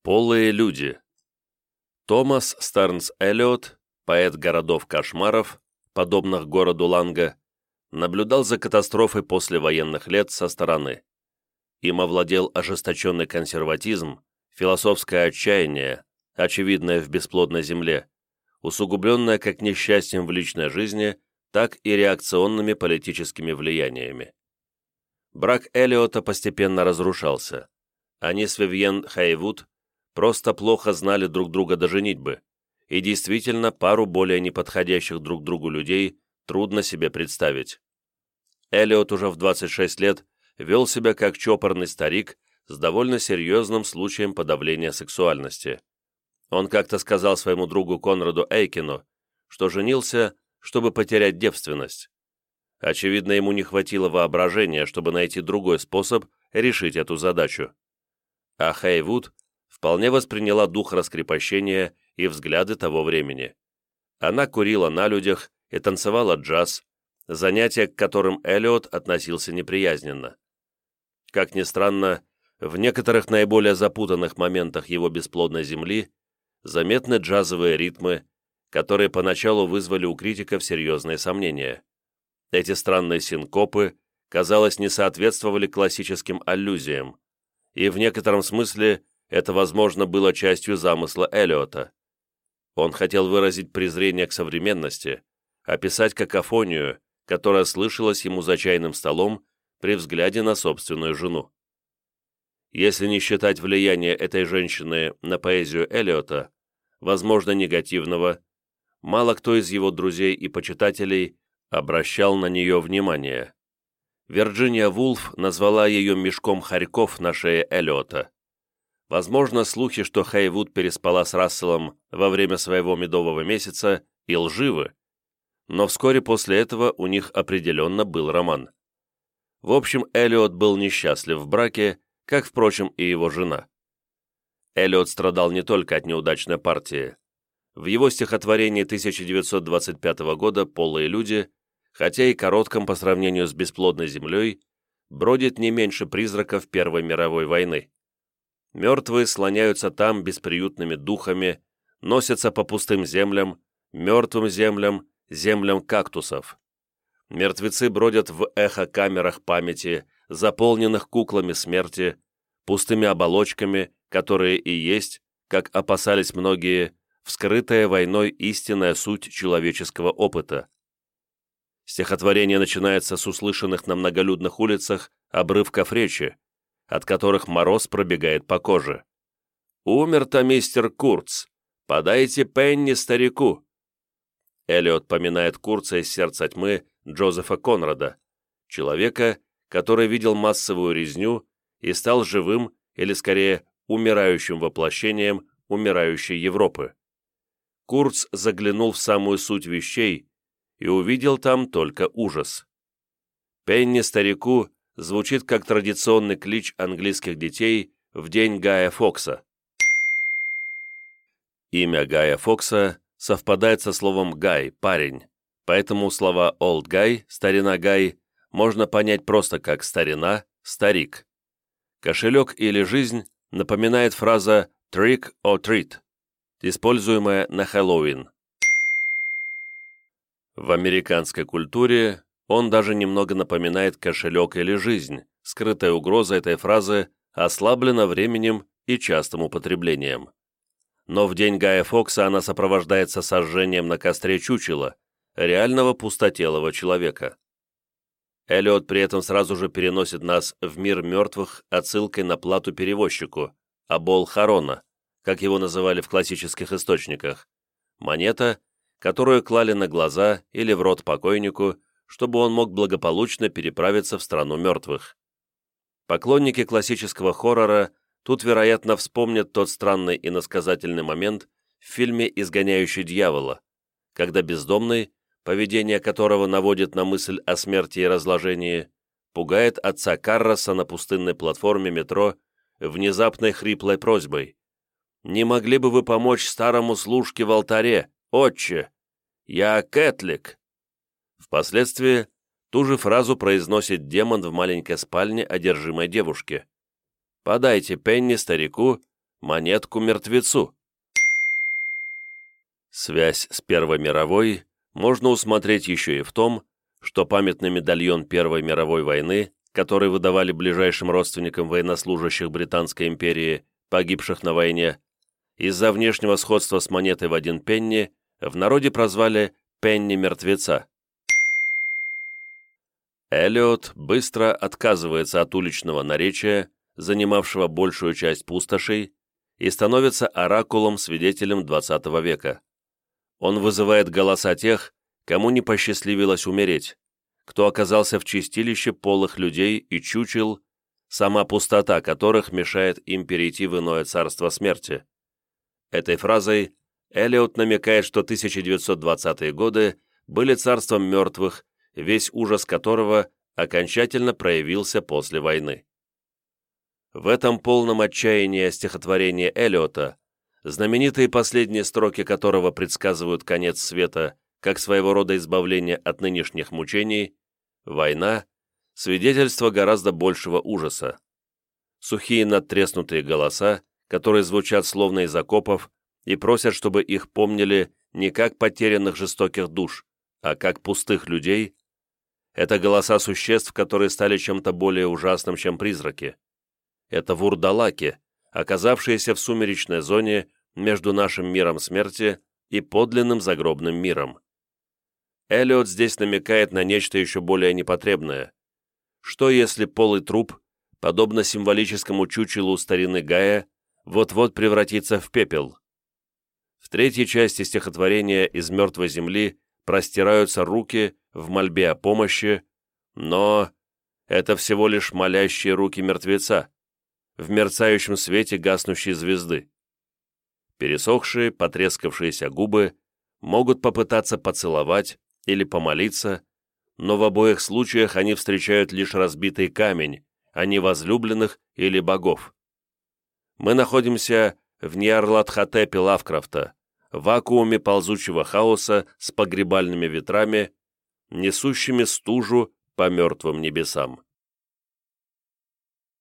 Полые люди. Томас Стернс Эллиот, поэт городов-кошмаров, подобных городу Ланга, наблюдал за катастрофой послевоенных лет со стороны. Им овладел ожесточенный консерватизм, философское отчаяние, очевидное в бесплодной земле, усугубленное как несчастьем в личной жизни, так и реакционными политическими влияниями. Брак Эллиота постепенно разрушался. Они с Вивьен Хейвуд просто плохо знали друг друга до женитьбы, и действительно пару более неподходящих друг другу людей трудно себе представить. Эллиот уже в 26 лет вел себя как чопорный старик с довольно серьезным случаем подавления сексуальности. Он как-то сказал своему другу Конраду Эйкину, что женился, чтобы потерять девственность. Очевидно, ему не хватило воображения, чтобы найти другой способ решить эту задачу. А Хейвуд вполне восприняла дух раскрепощения и взгляды того времени. Она курила на людях и танцевала джаз, занятия, к которым Эллиот относился неприязненно. Как ни странно, в некоторых наиболее запутанных моментах его бесплодной земли заметны джазовые ритмы, которые поначалу вызвали у критиков серьезные сомнения. Эти странные синкопы, казалось, не соответствовали классическим аллюзиям, и в некотором смысле это, возможно, было частью замысла Эллиота. Он хотел выразить презрение к современности, описать какофонию, которая слышалась ему за чайным столом при взгляде на собственную жену. Если не считать влияния этой женщины на поэзию Эллиота, возможно, негативного, мало кто из его друзей и почитателей обращал на нее внимание. Вирджиния Вулф назвала ее «мешком хорьков» на шее Эллиота. Возможно, слухи, что Хейвуд переспала с Расселом во время своего медового месяца, и лживы, но вскоре после этого у них определенно был роман. В общем, Эллиот был несчастлив в браке, как, впрочем, и его жена. Эллиот страдал не только от неудачной партии. В его стихотворении 1925 года «Полые люди», хотя и коротком по сравнению с бесплодной землей, бродит не меньше призраков Первой мировой войны. Мертвые слоняются там бесприютными духами, носятся по пустым землям, мертвым землям, землям кактусов. Мертвецы бродят в эхокамерах памяти, заполненных куклами смерти, пустыми оболочками, которые и есть, как опасались многие, вскрытая войной истинная суть человеческого опыта. Стихотворение начинается с услышанных на многолюдных улицах обрывков речи, от которых мороз пробегает по коже. «Умер-то мистер Курц! Подайте пенни старику!» Эллиот поминает Курца из «Сердца тьмы» Джозефа Конрада, человека, который видел массовую резню и стал живым, или скорее умирающим воплощением умирающей Европы. Курц заглянул в самую суть вещей и увидел там только ужас. «Пенни старику» звучит как традиционный клич английских детей в день Гая Фокса. Имя Гая Фокса совпадает со словом «гай» – «парень», поэтому слова «old guy» – «старина Гай» можно понять просто как «старина», «старик». Кошелек или жизнь напоминает фраза «trick or treat», используемая на Хэллоуин. В американской культуре он даже немного напоминает кошелек или жизнь, скрытая угроза этой фразы ослаблена временем и частым употреблением. Но в день Гая Фокса она сопровождается сожжением на костре чучела, реального пустотелого человека. Эллиот при этом сразу же переносит нас в мир мертвых отсылкой на плату перевозчику, абол харона, как его называли в классических источниках, монета, которую клали на глаза или в рот покойнику, чтобы он мог благополучно переправиться в страну мертвых. Поклонники классического хоррора тут, вероятно, вспомнят тот странный иносказательный момент в фильме «Изгоняющий дьявола», когда бездомный, поведение которого наводит на мысль о смерти и разложении, пугает отца Карроса на пустынной платформе метро внезапной хриплой просьбой: «Не могли бы вы помочь старому служке в алтаре, отче? Я Кэтлик». Впоследствии ту же фразу произносит демон в маленькой спальне одержимой девушки. «Подайте пенни старику, монетку мертвецу. Связь с Первой мировой можно усмотреть еще и в том, что памятный медальон Первой мировой войны, который выдавали ближайшим родственникам военнослужащих Британской империи, погибших на войне, из-за внешнего сходства с монетой в 1 пенни в народе прозвали «пенни мертвеца». Эллиот быстро отказывается от уличного наречия, занимавшего большую часть пустошей, и становится оракулом-свидетелем XX века. Он вызывает голоса тех, кому не посчастливилось умереть, кто оказался в чистилище полых людей и чучел, сама пустота которых мешает им перейти в иное царство смерти. Этой фразой Эллиот намекает, что 1920-е годы были царством мертвых, весь ужас которого окончательно проявился после войны. В этом полном отчаянии стихотворение Эллиота, знаменитые последние строки которого предсказывают конец света как своего рода избавление от нынешних мучений, война – свидетельство гораздо большего ужаса. Сухие надтреснутые голоса, которые звучат словно из окопов и просят, чтобы их помнили не как потерянных жестоких душ, а как пустых людей – это голоса существ, которые стали чем-то более ужасным, чем призраки. Это вурдалаки, оказавшиеся в сумеречной зоне между нашим миром смерти и подлинным загробным миром. Эллиот здесь намекает на нечто еще более непотребное. Что если полый труп, подобно символическому чучелу старины Гая, вот-вот превратится в пепел? В третьей части стихотворения «Из мертвой земли» простираются руки в мольбе о помощи, но это всего лишь молящие руки мертвеца в мерцающем свете гаснущей звезды. Пересохшие, потрескавшиеся губы могут попытаться поцеловать или помолиться, но в обоих случаях они встречают лишь разбитый камень, а не возлюбленных или богов. Мы находимся в Ньярлатхотепе Лавкрафта, в вакууме ползучего хаоса с погребальными ветрами, несущими стужу по мертвым небесам.